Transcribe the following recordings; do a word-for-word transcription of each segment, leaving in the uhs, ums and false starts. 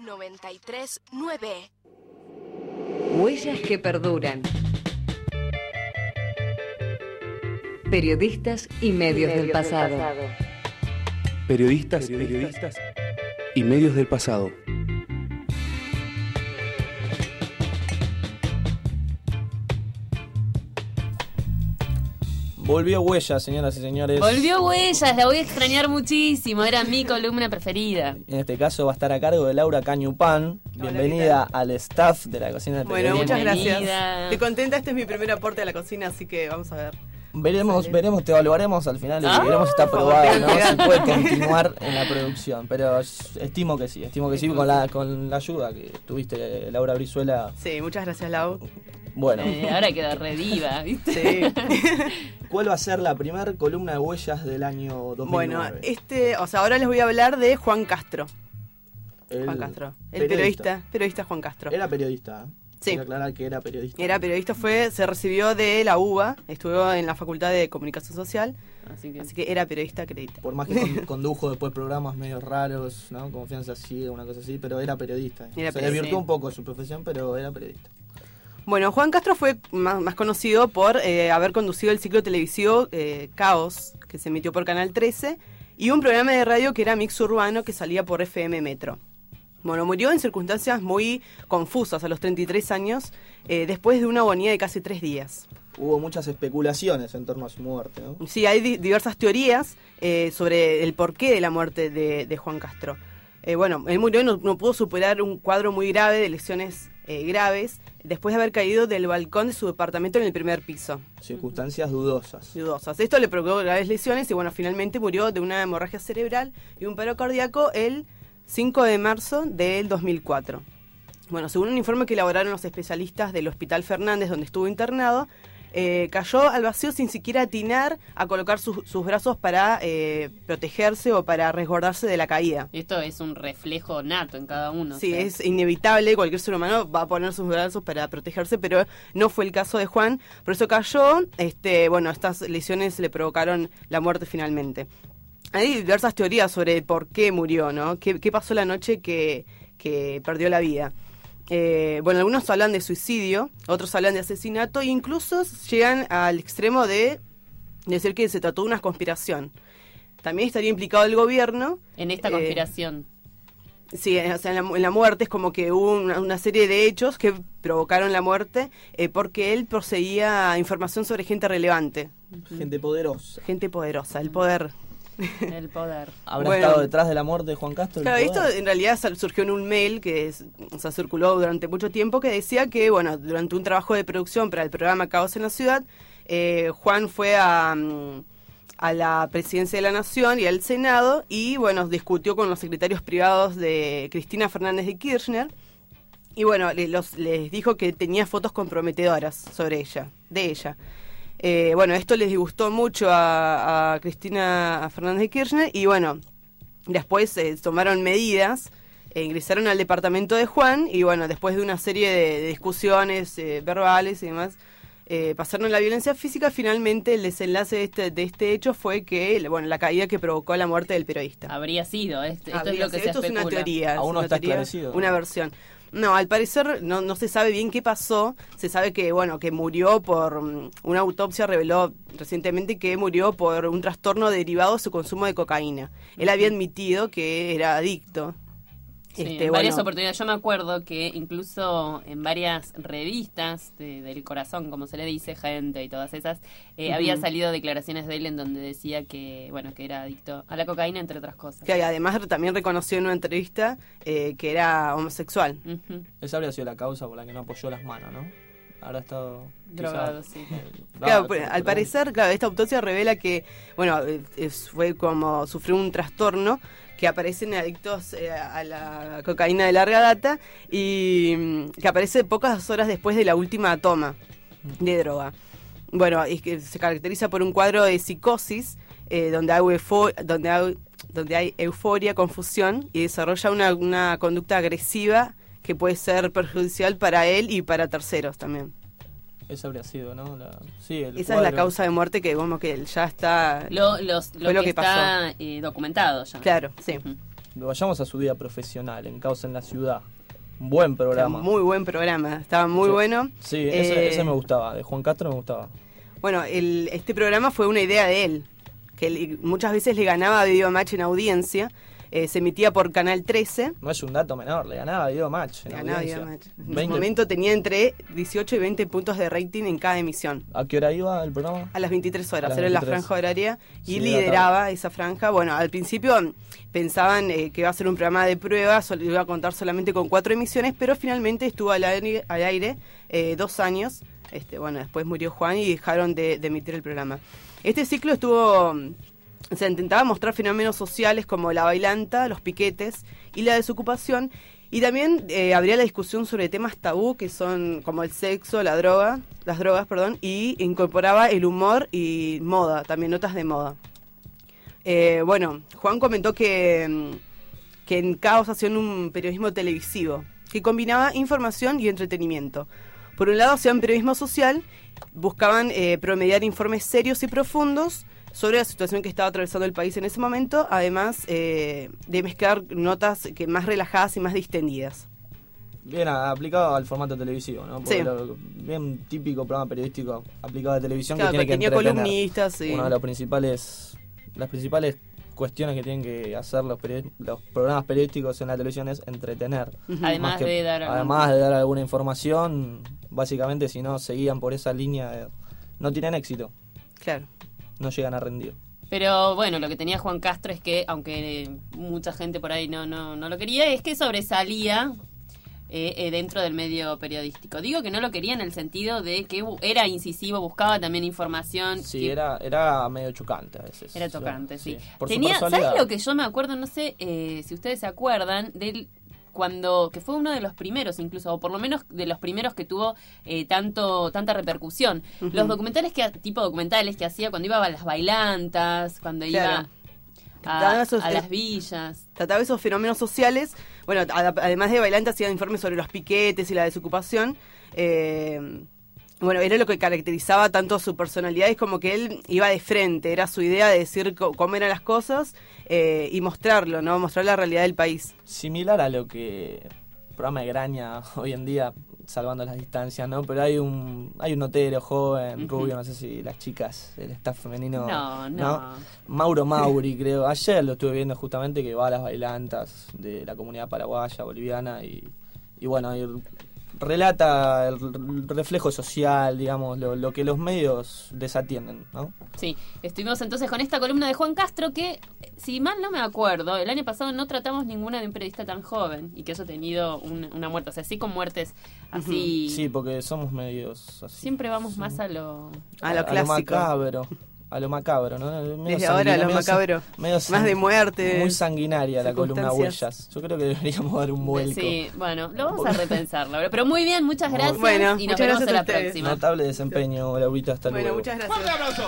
noventa y tres punto nueve. Huellas que perduran. Periodistas y medios, y medios del, pasado. del pasado. Periodistas, periodistas y medios del pasado. Volvió Huellas, señoras y señores. Volvió Huellas, la voy a extrañar muchísimo, era mi columna preferida. En este caso va a estar a cargo de Laura Cañupán. Bienvenida al staff de la cocina del Bueno, periodismo. muchas gracias. Estoy contenta, este es mi primer aporte a la cocina, así que vamos a ver. Veremos, Sale. veremos, te evaluaremos al final y Ah, veremos si está aprobada, ¿no? favor, Si puede continuar en la producción. Pero estimo que sí, estimo que sí con la, con la ayuda que tuviste, Laura Brizuela. Sí, muchas gracias, Lau. Bueno. Eh, ahora quedó re diva, ¿viste? Sí. ¿Cuál va a ser la primera columna de Huellas del año dos mil nueve? Bueno, este, o sea, ahora les voy a hablar de Juan Castro. El Juan Castro, el periodista, periodista, periodista Juan Castro. Era periodista, ¿eh? Sí. Quiero aclarar que era periodista. Era periodista, fue, se recibió de la U B A, estuvo en la Facultad de Comunicación Social, Así que, así que era periodista acreditado. Por más que con- condujo después programas medio raros, ¿no? Confianza Ciega, una cosa así, pero era periodista. Era Se periodista. desvirtuó un poco su profesión, pero era periodista. Bueno, Juan Castro fue más, más conocido por eh, haber conducido el ciclo televisivo eh, Caos, que se emitió por Canal trece, y un programa de radio que era Mix Urbano, que salía por F M Metro. Bueno, murió en circunstancias muy confusas a los treinta y tres años, eh, después de una agonía de casi tres días. Hubo muchas especulaciones en torno a su muerte, ¿no? Sí, hay di- diversas teorías eh, sobre el porqué de la muerte de, de Juan Castro. Eh, bueno, él murió y no, no pudo superar un cuadro muy grave de lesiones eh, graves después de haber caído del balcón de su departamento en el primer piso. Circunstancias dudosas. Dudosas. Esto le provocó graves lesiones y bueno, finalmente murió de una hemorragia cerebral y un paro cardíaco el cinco de marzo del dos mil cuatro. Bueno, según un informe que elaboraron los especialistas del Hospital Fernández, donde estuvo internado, eh, cayó al vacío sin siquiera atinar a colocar sus, sus brazos para eh, protegerse o para resguardarse de la caída. esto es un reflejo nato en cada uno. Sí, o sea. es inevitable, cualquier ser humano va a poner sus brazos para protegerse, pero no fue el caso de Juan, por eso cayó, este, bueno, estas lesiones le provocaron la muerte finalmente. Hay diversas teorías sobre por qué murió, ¿no? ¿Qué, qué pasó la noche que, que perdió la vida? Eh, bueno, algunos hablan de suicidio, otros hablan de asesinato e incluso llegan al extremo de decir que se trató de una conspiración. También estaría implicado el gobierno. En esta eh, conspiración. Sí, o sea, en la, en la muerte es como que hubo una, una serie de hechos que provocaron la muerte eh, porque él poseía información sobre gente relevante, Gente poderosa. gente poderosa, el poder. El poder. ¿Habrá Bueno. estado detrás de la muerte de Juan Castro? el Claro, esto poder? en realidad sal- surgió en un mail que es- o sea, circuló durante mucho tiempo que decía que, bueno, durante un trabajo de producción para el programa Caos en la Ciudad, eh, Juan fue a, mm, a la Presidencia de la Nación y al Senado y, bueno, discutió con los secretarios privados de Cristina Fernández de Kirchner y, bueno, le- los, les dijo que tenía fotos comprometedoras sobre ella, de ella. Eh, bueno, esto les disgustó mucho a, a Cristina Fernández de Kirchner y bueno, después eh, tomaron medidas, eh, ingresaron al departamento de Juan y bueno, después de una serie de, de discusiones eh, verbales y demás, eh, pasaron a la violencia física. Finalmente el desenlace de este, de este hecho fue que, bueno, la caída que provocó la muerte del periodista. Habría sido, este, esto Habría es lo que sido. se Esto es una especula. teoría, Aún no es una está teoría, esclarecido. una versión. No, al parecer no, no se sabe bien qué pasó. Se sabe que, bueno, que murió por mm, una autopsia reveló recientemente que murió por un trastorno derivado de su consumo de cocaína. Él había admitido que era adicto. Sí, Este, en varias bueno, oportunidades. Yo me acuerdo que incluso en varias revistas de- del corazón, como se le dice, Gente y todas esas, eh, Ujú. había salido declaraciones de él en donde decía que, bueno, que era adicto a la cocaína, entre otras cosas. que además también reconoció en una entrevista eh, que era homosexual. Ujú. Esa habría sido la causa por la que no apoyó las manos, ¿no? Habrá estado... Drogado, quizá, sí. eh, Claro, ah, pues, pero- al parecer, claro, esta autopsia revela que, bueno, eh, es- fue como sufrió un trastorno que aparece en adictos eh, a la cocaína de larga data y mm, que aparece pocas horas después de la última toma de droga. Bueno, es que se caracteriza por un cuadro de psicosis eh, donde, hay eufo- donde, hay, donde hay euforia, confusión y desarrolla una, una conducta agresiva que puede ser perjudicial para él y para terceros también. Esa habría sido, ¿no? La, sí, el Esa es la cuadro. causa de muerte que como que ya está... Lo, los, lo Fue lo que, que está eh, documentado ya. Claro, sí. Ujú. vayamos a su vida profesional, en Caos en la Ciudad. Un buen programa. Muy buen programa, estaba muy sí. bueno. Sí, ese, Eh, ese me gustaba, de Juan Castro me gustaba. Bueno, el, este programa fue una idea de él, que le- muchas veces le ganaba a Videomatch en audiencia. Eh, se emitía por Canal trece. No es un dato menor, le ganaba a Videomatch en Le ganaba audiencia. Videomatch. En ese veinte momento tenía entre dieciocho y veinte puntos de rating en cada emisión. ¿A qué hora iba el programa? A las veintitrés horas, A las era la veintitrés. franja horaria, y Sí, de la lideraba esa franja. Bueno, al principio mm, pensaban eh, que iba a ser un programa de prueba, sol- iba a contar solamente con cuatro emisiones, pero finalmente estuvo al aire, al aire eh, dos años. Este, bueno, después murió Juan y dejaron de, de emitir el programa. Este ciclo estuvo... mm, O sea, intentaba mostrar fenómenos sociales como la bailanta, los piquetes y la desocupación. Y también eh, abría la discusión sobre temas tabú que son como el sexo, la droga, las drogas, perdón, y incorporaba el humor y moda, también notas de moda. Eh, bueno, Juan comentó que, mm, que en Caos hacían un periodismo televisivo que combinaba información y entretenimiento. Por un lado hacían periodismo social, buscaban eh, promediar informes serios y profundos sobre la situación que estaba atravesando el país en ese momento, además eh, de mezclar notas que más relajadas y más distendidas. Bien a- aplicado al formato televisivo, ¿no? Porque Sí. lo- bien típico programa periodístico aplicado a televisión Claro, que que tiene que tenía entretener. columnistas, sí. Una de las principales, las principales cuestiones que tienen que hacer los, periodi- los programas periodísticos en la televisión es entretener. Ujú. Además Más que- de dar algún- además de dar alguna información, básicamente si no seguían por esa línea, de- no tienen éxito, Claro. no llegan a rendir. Pero bueno, lo que tenía Juan Castro es que, aunque mucha gente por ahí no, no, no lo quería, es que sobresalía eh, eh, dentro del medio periodístico. Digo que no lo quería en el sentido de que bu- era incisivo, buscaba también información. Sí, que- era, era medio chocante a veces. Era tocante, sí. Por su Tenía, personalidad. ¿sabes lo que yo me acuerdo? No sé eh, si ustedes se acuerdan del cuando que fue uno de los primeros incluso, o por lo menos de los primeros que tuvo eh, tanto tanta repercusión. Ujú. Los documentales que tipo documentales que hacía cuando iba a las bailantas, cuando Claro. iba Trataba a, esos- a las villas. Trataba esos fenómenos sociales. Bueno, a- además de bailante hacía informes sobre los piquetes y la desocupación. Eh, bueno, era lo que caracterizaba tanto su personalidad, es como que él iba de frente, era su idea de decir co- cómo eran las cosas eh, y mostrarlo, ¿no? Mostrar la realidad del país. Similar a lo que el programa de Graña hoy en día, salvando las distancias, ¿no? Pero hay un hay un notero joven, Ujú. rubio, no sé si las chicas, el staff femenino. No, no. Mauro Mauri, creo. Ayer lo estuve viendo justamente que va a las bailantas de la comunidad paraguaya, boliviana y, y bueno, y relata el reflejo social, digamos, lo, lo que los medios desatienden, ¿no? Sí, estuvimos entonces con esta columna de Juan Castro que, si mal no me acuerdo, el año pasado no tratamos ninguna de un periodista tan joven y que haya tenido un- una muerte, o sea, sí con muertes así. Sí, porque somos medios así. Siempre vamos más a lo... A lo clásico. macabro. A lo macabro, ¿no? Medio Desde ahora a lo sanguina- medio macabro. sa- medio Más sang- de muerte. Muy sanguinaria la columna circunstancias. Huellas. Yo creo que deberíamos dar un vuelco. Sí, bueno, lo vamos a repensarlo. Pero muy bien, muchas gracias Bueno, y nos muchas vemos gracias en la a ustedes. próxima. Notable desempeño, Laurita, hasta Bueno, luego. muchas gracias.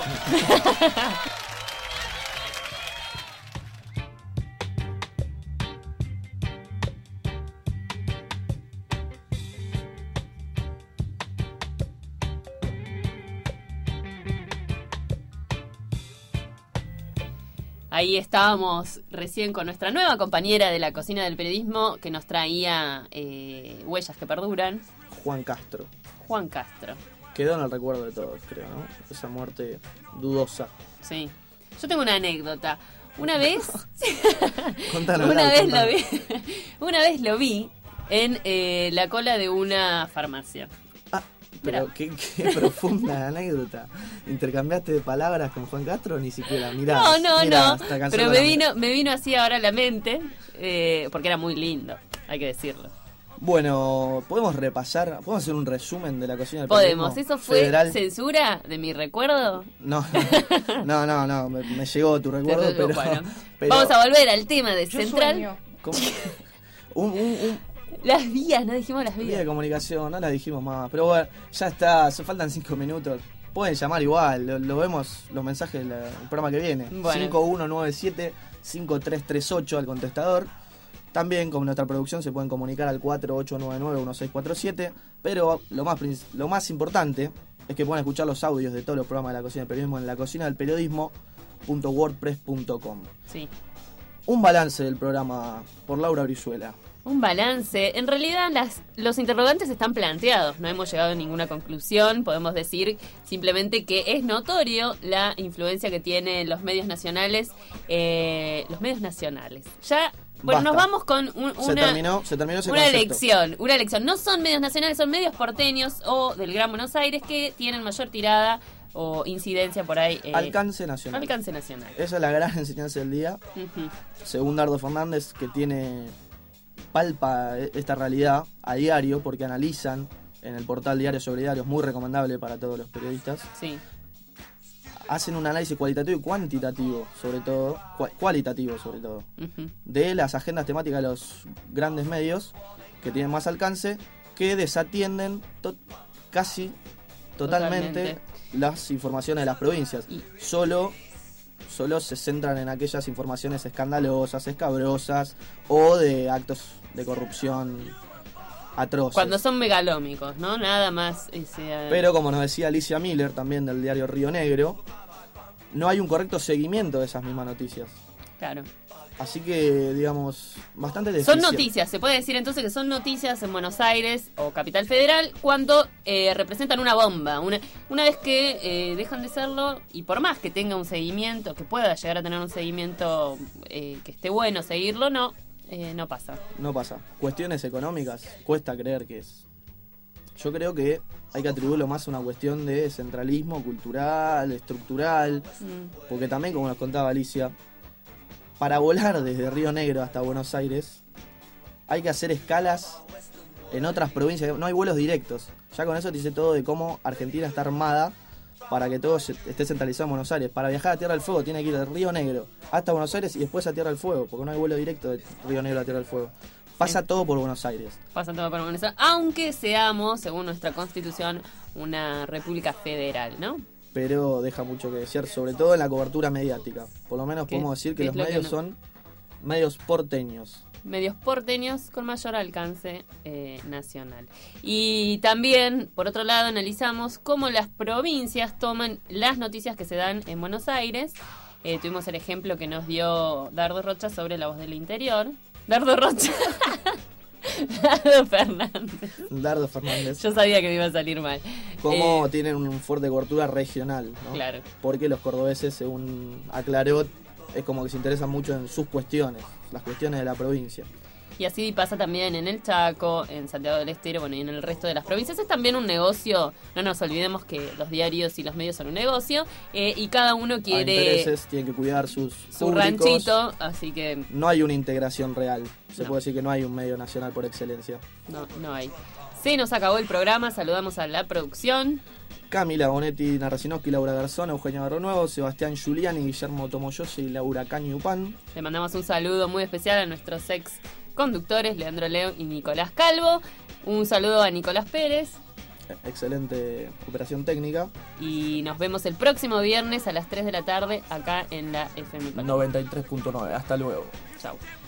Ahí estábamos recién con nuestra nueva compañera de la cocina del periodismo que nos traía eh, Huellas que perduran, Juan Castro. Juan Castro. Quedó en el recuerdo de todos, creo, ¿no? Esa muerte dudosa. Sí. Yo tengo una anécdota. Una vez, Contanos, una Lau, vez contanos. lo vi, una vez lo vi en eh, la cola de una farmacia. Ah, pero qué, qué profunda anécdota. ¿Intercambiaste de palabras con Juan Castro? Ni siquiera, mirá. No, no, mirá, no. hasta cansó Pero con me la vino, me vino así ahora a la mente, eh, porque era muy lindo, hay que decirlo. Bueno, podemos repasar, podemos hacer un resumen de la cocina del Podemos, periodismo ¿eso fue federal. censura de mi recuerdo? No, no, no, no, me, me llegó tu recuerdo, pero, Bueno, pero- vamos a volver al tema de Yo Central. sueño. ¿cómo? un, un, un Las vías, no dijimos las vía de vías. comunicación, no la dijimos más, pero bueno, ya está, se faltan cinco minutos. Pueden llamar igual, lo, lo vemos los mensajes del programa que viene. Bueno. cinco uno nueve siete cinco tres tres ocho al contestador. También con nuestra producción se pueden comunicar al cuatro ocho nueve nueve uno seis cuatro siete. Pero lo más, prin- lo más importante es que pueden escuchar los audios de todos los programas de la cocina del periodismo en la cocina del periodismo punto wordpress punto com. Sí. Un balance del programa por Laura Brizuela. Un balance. En realidad las, los interrogantes están planteados, no hemos llegado a ninguna conclusión, podemos decir simplemente que es notorio la influencia que tienen los medios nacionales, eh, los medios nacionales. Ya, bueno, Basta. nos vamos con un, Se una, terminó, se terminó ese una concepto. elección, una elección. No son medios nacionales, son medios porteños o del Gran Buenos Aires que tienen mayor tirada o incidencia por ahí. Eh, Alcance nacional. alcance nacional. Esa es la gran enseñanza del día. Ujú. Según Dardo Fernández, que tiene palpa esta realidad a diario porque analizan en el portal Diario sobre Diario, es muy recomendable para todos los periodistas. Sí. Hacen un análisis cualitativo y cuantitativo, sobre todo, cua- cualitativo sobre todo, Ujú. de las agendas temáticas de los grandes medios que tienen más alcance, que desatienden to- casi totalmente, Totalmente. las informaciones de las provincias. Y- Solo, solo se centran en aquellas informaciones escandalosas, escabrosas o de actos de corrupción atroces. Cuando son megalómicos, ¿no? Nada más ese... Pero como nos decía Alicia Miller, también del diario Río Negro, no hay un correcto seguimiento de esas mismas noticias. Claro. Así que, digamos, bastante Son deficiente. noticias, se puede decir entonces que son noticias en Buenos Aires o Capital Federal cuando eh, representan una bomba. Una, una vez que eh, dejan de serlo, y por más que tenga un seguimiento, que pueda llegar a tener un seguimiento eh, que esté bueno seguirlo, no, eh, no pasa. No pasa. Cuestiones económicas, cuesta creer que es. Yo creo que hay que atribuirlo más a una cuestión de centralismo cultural, estructural, Mm. porque también, como nos contaba Alicia, para volar desde Río Negro hasta Buenos Aires hay que hacer escalas en otras provincias, no hay vuelos directos. Ya con eso te dice todo de cómo Argentina está armada para que todo se- esté centralizado en Buenos Aires. Para viajar a Tierra del Fuego tiene que ir de Río Negro hasta Buenos Aires y después a Tierra del Fuego, porque no hay vuelo directo de Río Negro a Tierra del Fuego. Pasa todo por Buenos Aires. Pasa todo por Buenos Aires, aunque seamos, según nuestra constitución, una república federal, ¿no? Pero deja mucho que desear, sobre todo en la cobertura mediática. Por lo menos ¿Qué- podemos decir qué que es los lo que medios no? son medios porteños. Medios porteños con mayor alcance eh, nacional. Y también, por otro lado, analizamos cómo las provincias toman las noticias que se dan en Buenos Aires. Eh, tuvimos el ejemplo que nos dio Dardo Rocha sobre La Voz del Interior. Dardo Rocha. Dardo Fernández. Dardo Fernández. Yo sabía que me iba a salir mal. Cómo Eh, tienen una fuerte cobertura regional, ¿no? Claro. Porque los cordobeses, según aclaró, es como que se interesan mucho en sus cuestiones, las cuestiones de la provincia. Y así pasa también en el Chaco, en Santiago del Estero, bueno, y en el resto de las provincias. Es también un negocio, no nos olvidemos que los diarios y los medios son un negocio, eh, y cada uno A quiere intereses, tienen que cuidar sus su públicos. ranchito, así que No hay una integración real. Se No. puede decir que no hay un medio nacional por excelencia. no, no hay. Se nos acabó el programa, saludamos a la producción. Camila Bonetti, Narracinowski, Laura Garzón, Eugenio Barronuevo, Sebastián Giuliani, Guillermo Tomoyoshi y Laura Cañupán. Le mandamos un saludo muy especial a nuestros ex conductores, Leandro Leo y Nicolás Calvo. Un saludo a Nicolás Pérez. Excelente operación técnica. Y nos vemos el próximo viernes a las tres de la tarde acá en la F M Colón. noventa y tres punto nueve. Hasta luego. Chau.